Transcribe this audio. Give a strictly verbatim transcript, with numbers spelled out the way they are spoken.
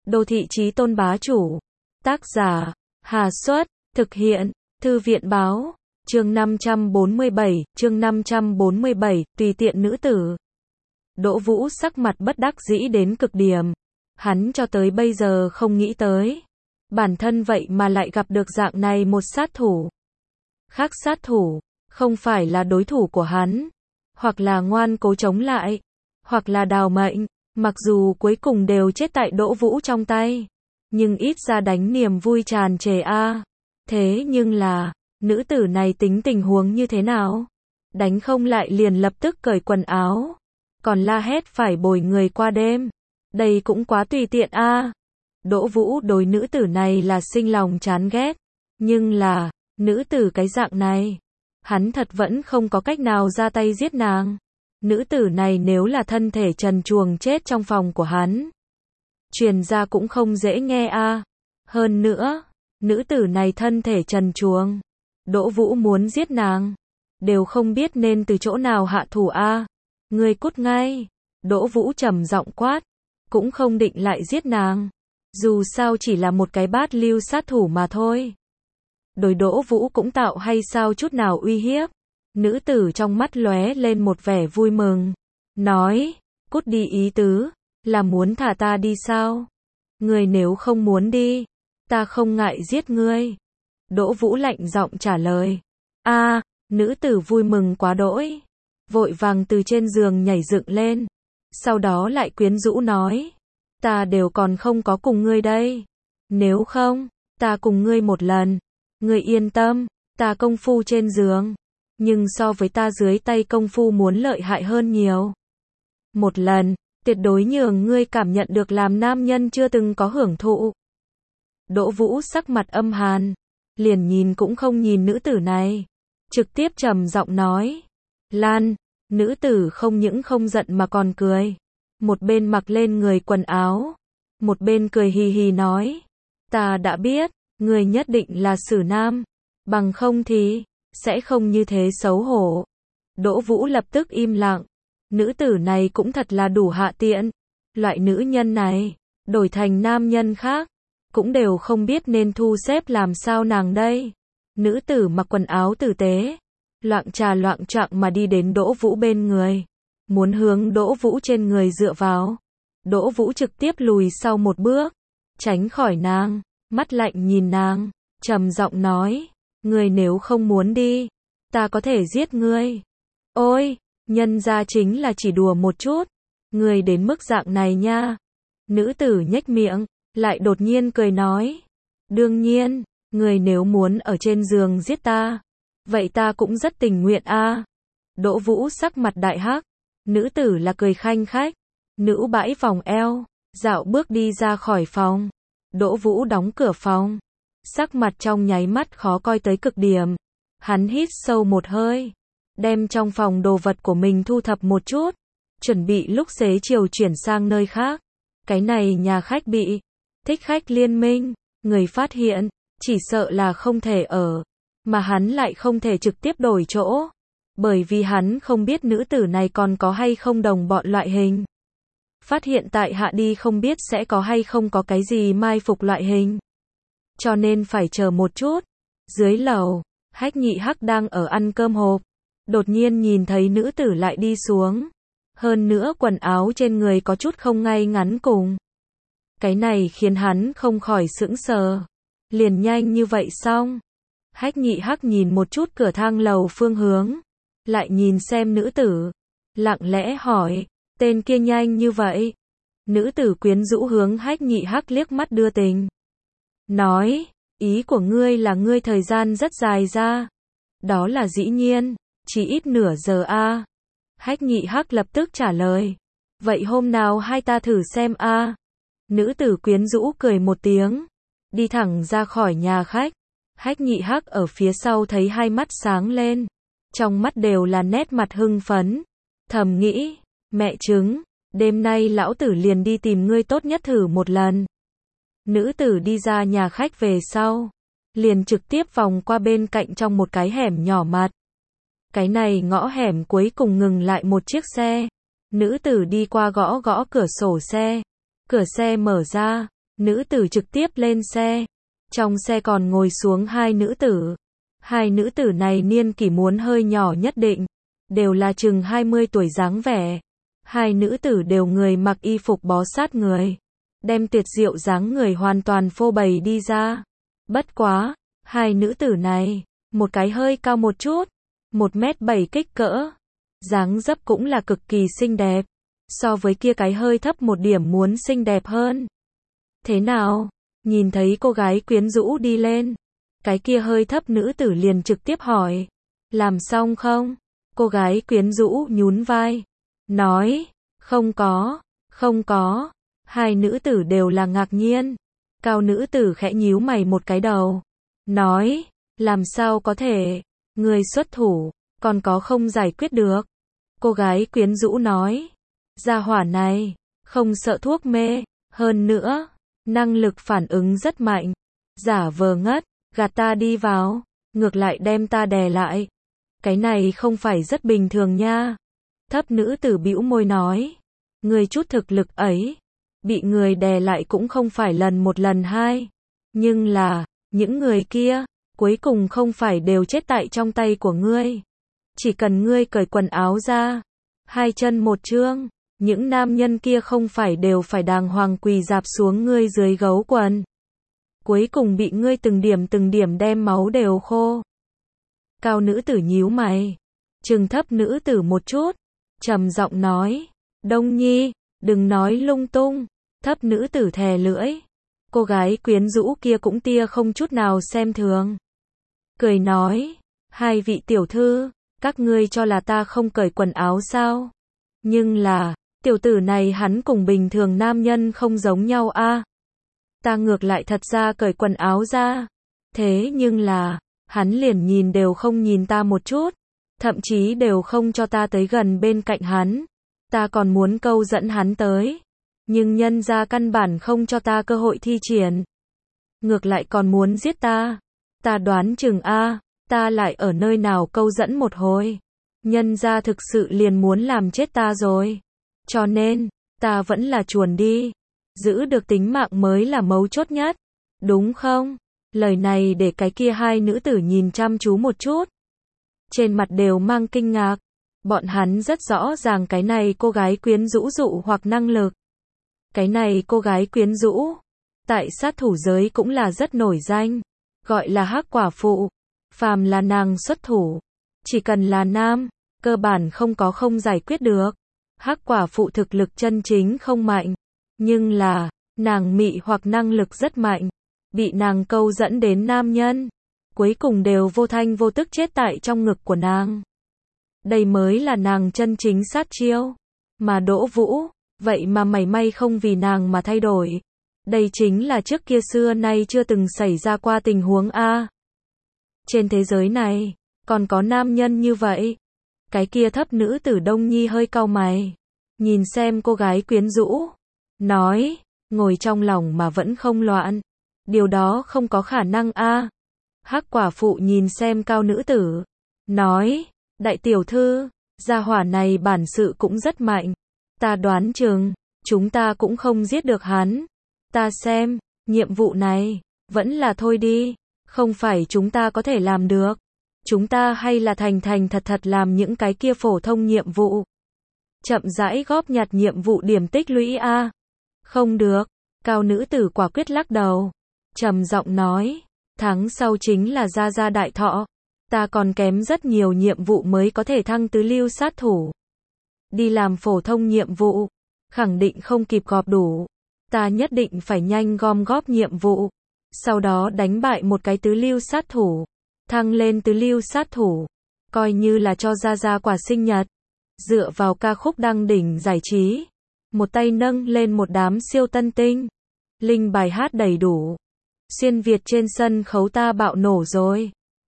Đô thị chí tôn bá chủ. Tác giả, Hà Xuất, thực hiện, Thư viện báo, chương năm trăm bốn mươi bảy, chương năm trăm bốn mươi bảy, tùy tiện nữ tử. Đỗ Vũ sắc mặt bất đắc dĩ đến cực điểm. Hắn cho tới bây giờ không nghĩ tới. Bản thân vậy mà lại gặp được dạng này một sát thủ. Khác sát thủ, không phải là đối thủ của hắn. Hoặc là ngoan cố chống lại. Hoặc là đào mệnh. Mặc dù cuối cùng đều chết tại Đỗ Vũ trong tay. Nhưng ít ra đánh niềm vui tràn trề a. Thế nhưng là, nữ tử này tính tình huống như thế nào? Đánh không lại liền lập tức cởi quần áo. Còn la hét phải bồi người qua đêm. Đây cũng quá tùy tiện a. Đỗ Vũ đối nữ tử này là sinh lòng chán ghét. Nhưng là, nữ tử cái dạng này, hắn thật vẫn không có cách nào ra tay giết nàng. Nữ tử này nếu là thân thể trần truồng chết trong phòng của hắn, truyền ra cũng không dễ nghe a. Hơn nữa, nữ tử này thân thể trần truồng, Đỗ Vũ muốn giết nàng, đều không biết nên từ chỗ nào hạ thủ a. Ngươi cút ngay. Đỗ Vũ trầm giọng quát, cũng không định lại giết nàng. Dù sao chỉ là một cái bát lưu sát thủ mà thôi. Đối Đỗ Vũ cũng tạo hay sao chút nào uy hiếp. Nữ tử trong mắt lóe lên một vẻ vui mừng. Nói, cút đi ý tứ, là muốn thả ta đi sao? Ngươi nếu không muốn đi, ta không ngại giết ngươi. Đỗ Vũ lạnh giọng trả lời. A, nữ tử vui mừng quá đỗi. Vội vàng từ trên giường nhảy dựng lên. Sau đó lại quyến rũ nói. Ta đều còn không có cùng ngươi đây. Nếu không, ta cùng ngươi một lần. Ngươi yên tâm, ta công phu trên giường. Nhưng so với ta dưới tay công phu muốn lợi hại hơn nhiều. Một lần, tuyệt đối nhường ngươi cảm nhận được làm nam nhân chưa từng có hưởng thụ. Đỗ Vũ sắc mặt âm hàn. Liền nhìn cũng không nhìn nữ tử này. Trực tiếp trầm giọng nói. Lan, nữ tử không những không giận mà còn cười. Một bên mặc lên người quần áo. Một bên cười hì hì nói. Ta đã biết, ngươi nhất định là xử nam. Bằng không thì, sẽ không như thế xấu hổ. Đỗ Vũ lập tức im lặng. Nữ tử này cũng thật là đủ hạ tiện. Loại nữ nhân này, đổi thành nam nhân khác, cũng đều không biết nên thu xếp làm sao nàng đây. Nữ tử mặc quần áo tử tế, loạng trà loạng choạng mà đi đến Đỗ Vũ bên người. Muốn hướng Đỗ Vũ trên người dựa vào. Đỗ Vũ trực tiếp lùi sau một bước, tránh khỏi nàng, mắt lạnh nhìn nàng, trầm giọng nói, ngươi nếu không muốn đi, ta có thể giết ngươi. Ôi, nhân ra chính là chỉ đùa một chút, ngươi đến mức dạng này nha. Nữ tử nhếch miệng, lại đột nhiên cười nói, đương nhiên, ngươi nếu muốn ở trên giường giết ta, vậy ta cũng rất tình nguyện a. Đỗ Vũ sắc mặt đại hắc. Nữ tử là cười khanh khách. Nữ bãi vòng eo, dạo bước đi ra khỏi phòng. Đỗ Vũ đóng cửa phòng. Sắc mặt trong nháy mắt khó coi tới cực điểm. Hắn hít sâu một hơi, đem trong phòng đồ vật của mình thu thập một chút, chuẩn bị lúc xế chiều chuyển sang nơi khác. Cái này nhà khách bị thích khách liên minh, người phát hiện, chỉ sợ là không thể ở, mà hắn lại không thể trực tiếp đổi chỗ. Bởi vì hắn không biết nữ tử này còn có hay không đồng bọn loại hình. Phát hiện tại hạ đi không biết sẽ có hay không có cái gì mai phục loại hình. Cho nên phải chờ một chút. Dưới lầu, Hách Nhị Hắc đang ở ăn cơm hộp. Đột nhiên nhìn thấy nữ tử lại đi xuống. Hơn nữa quần áo trên người có chút không ngay ngắn cùng. Cái này khiến hắn không khỏi sững sờ. Liền nhanh như vậy xong. Hách Nhị Hắc nhìn một chút cửa thang lầu phương hướng. Lại nhìn xem nữ tử. Lặng lẽ hỏi, tên kia nhanh như vậy. Nữ tử quyến rũ hướng Hách Nhị Hắc liếc mắt đưa tình. Nói, ý của ngươi là ngươi thời gian rất dài ra. Đó là dĩ nhiên, chỉ ít nửa giờ a. Hách Nhị Hắc lập tức trả lời. Vậy hôm nào hai ta thử xem a. Nữ tử quyến rũ cười một tiếng. Đi thẳng ra khỏi nhà khách. Hách Nhị Hắc ở phía sau thấy hai mắt sáng lên. Trong mắt đều là nét mặt hưng phấn. Thầm nghĩ, mẹ trứng, đêm nay lão tử liền đi tìm ngươi tốt nhất thử một lần. Nữ tử đi ra nhà khách về sau, liền trực tiếp vòng qua bên cạnh trong một cái hẻm nhỏ mặt. Cái này ngõ hẻm cuối cùng ngừng lại một chiếc xe. Nữ tử đi qua gõ gõ cửa sổ xe. Cửa xe mở ra, Nữ tử trực tiếp lên xe. Trong xe còn ngồi xuống hai nữ tử. Hai nữ tử này niên kỷ muốn hơi nhỏ nhất định. Đều là chừng hai mươi tuổi dáng vẻ. Hai nữ tử đều người mặc y phục bó sát người. Đem tuyệt diệu dáng người hoàn toàn phô bày đi ra. Bất quá, hai nữ tử này, một cái hơi cao một chút, một mét bảy kích cỡ. Dáng dấp cũng là cực kỳ xinh đẹp. So với kia cái hơi thấp một điểm muốn xinh đẹp hơn. Thế nào? Nhìn thấy cô gái quyến rũ đi lên. Cái kia hơi thấp nữ tử liền trực tiếp hỏi. Làm xong không? Cô gái quyến rũ nhún vai. Nói, không có, không có. Hai nữ tử đều là ngạc nhiên. Cao nữ tử khẽ nhíu mày một cái đầu. Nói, làm sao có thể? Người xuất thủ, còn có không giải quyết được. Cô gái quyến rũ nói. Gia hỏa này, không sợ thuốc mê. Hơn nữa, năng lực phản ứng rất mạnh. Giả vờ ngất, gạt ta đi vào. Ngược lại đem ta đè lại. Cái này không phải rất bình thường nha. Thấp nữ tử bĩu môi nói. Người chút thực lực ấy. Bị người đè lại cũng không phải lần một lần hai. Nhưng là, những người kia, cuối cùng không phải đều chết tại trong tay của ngươi. Chỉ cần ngươi cởi quần áo ra. Hai chân một trương. Những nam nhân kia không phải đều phải đàng hoàng quỳ dạp xuống ngươi dưới gấu quần. Cuối cùng bị ngươi từng điểm từng điểm đem máu đều khô. Cao nữ tử nhíu mày. Trừng thấp nữ tử một chút. Trầm giọng nói. Đông Nhi, đừng nói lung tung. Thấp nữ tử thè lưỡi. Cô gái quyến rũ kia cũng tia không chút nào xem thường. Cười nói. Hai vị tiểu thư, các ngươi cho là ta không cởi quần áo sao? Nhưng là, tiểu tử này hắn cùng bình thường nam nhân không giống nhau a. À? Ta ngược lại thật ra cởi quần áo ra. Thế nhưng là, hắn liền nhìn đều không nhìn ta một chút. Thậm chí đều không cho ta tới gần bên cạnh hắn. Ta còn muốn câu dẫn hắn tới. Nhưng nhân ra căn bản không cho ta cơ hội thi triển. Ngược lại còn muốn giết ta. Ta đoán chừng a, ta lại ở nơi nào câu dẫn một hồi. Nhân ra thực sự liền muốn làm chết ta rồi. Cho nên, ta vẫn là chuồn đi. Giữ được tính mạng mới là mấu chốt nhất. Đúng không? Lời này để cái kia hai nữ tử nhìn chăm chú một chút. Trên mặt đều mang kinh ngạc. Bọn hắn rất rõ ràng cái này cô gái quyến rũ dụ hoặc năng lực. Cái này cô gái quyến rũ, tại sát thủ giới cũng là rất nổi danh. Gọi là hắc quả phụ. Phàm là nàng xuất thủ. Chỉ cần là nam, cơ bản không có không giải quyết được. Hắc quả phụ thực lực chân chính không mạnh. Nhưng là, nàng mị hoặc năng lực rất mạnh. Bị nàng câu dẫn đến nam nhân. Cuối cùng đều vô thanh vô tức chết tại trong ngực của nàng. Đây mới là nàng chân chính sát chiêu. Mà Đỗ Vũ, vậy mà mảy may không vì nàng mà thay đổi. Đây chính là trước kia xưa nay chưa từng xảy ra qua tình huống A. Trên thế giới này, còn có nam nhân như vậy. Cái kia thấp nữ tử Đông Nhi hơi cau mày. Nhìn xem cô gái quyến rũ. Nói, ngồi trong lòng mà vẫn không loạn. Điều đó không có khả năng A. Hắc quả phụ nhìn xem cao nữ tử. Nói, đại tiểu thư, gia hỏa này bản sự cũng rất mạnh. Ta đoán chừng, chúng ta cũng không giết được hắn. Ta xem, nhiệm vụ này, vẫn là thôi đi. Không phải chúng ta có thể làm được. Chúng ta hay là thành thành thật thật làm những cái kia phổ thông nhiệm vụ. Chậm rãi góp nhặt nhiệm vụ điểm tích lũy A. Không được. Cao nữ tử quả quyết lắc đầu. Trầm giọng nói. Tháng sau chính là gia gia đại thọ. Ta còn kém rất nhiều nhiệm vụ mới có thể thăng tứ lưu sát thủ. Đi làm phổ thông nhiệm vụ. Khẳng định không kịp gọp đủ. Ta nhất định phải nhanh gom góp nhiệm vụ. Sau đó đánh bại một cái tứ lưu sát thủ. Thăng lên tứ lưu sát thủ. Coi như là cho gia gia quà sinh nhật. Dựa vào ca khúc đăng đỉnh giải trí. Một tay nâng lên một đám siêu tân tinh. Linh bài hát đầy đủ. Xuyên Việt trên sân khấu ta bạo nổ rồi.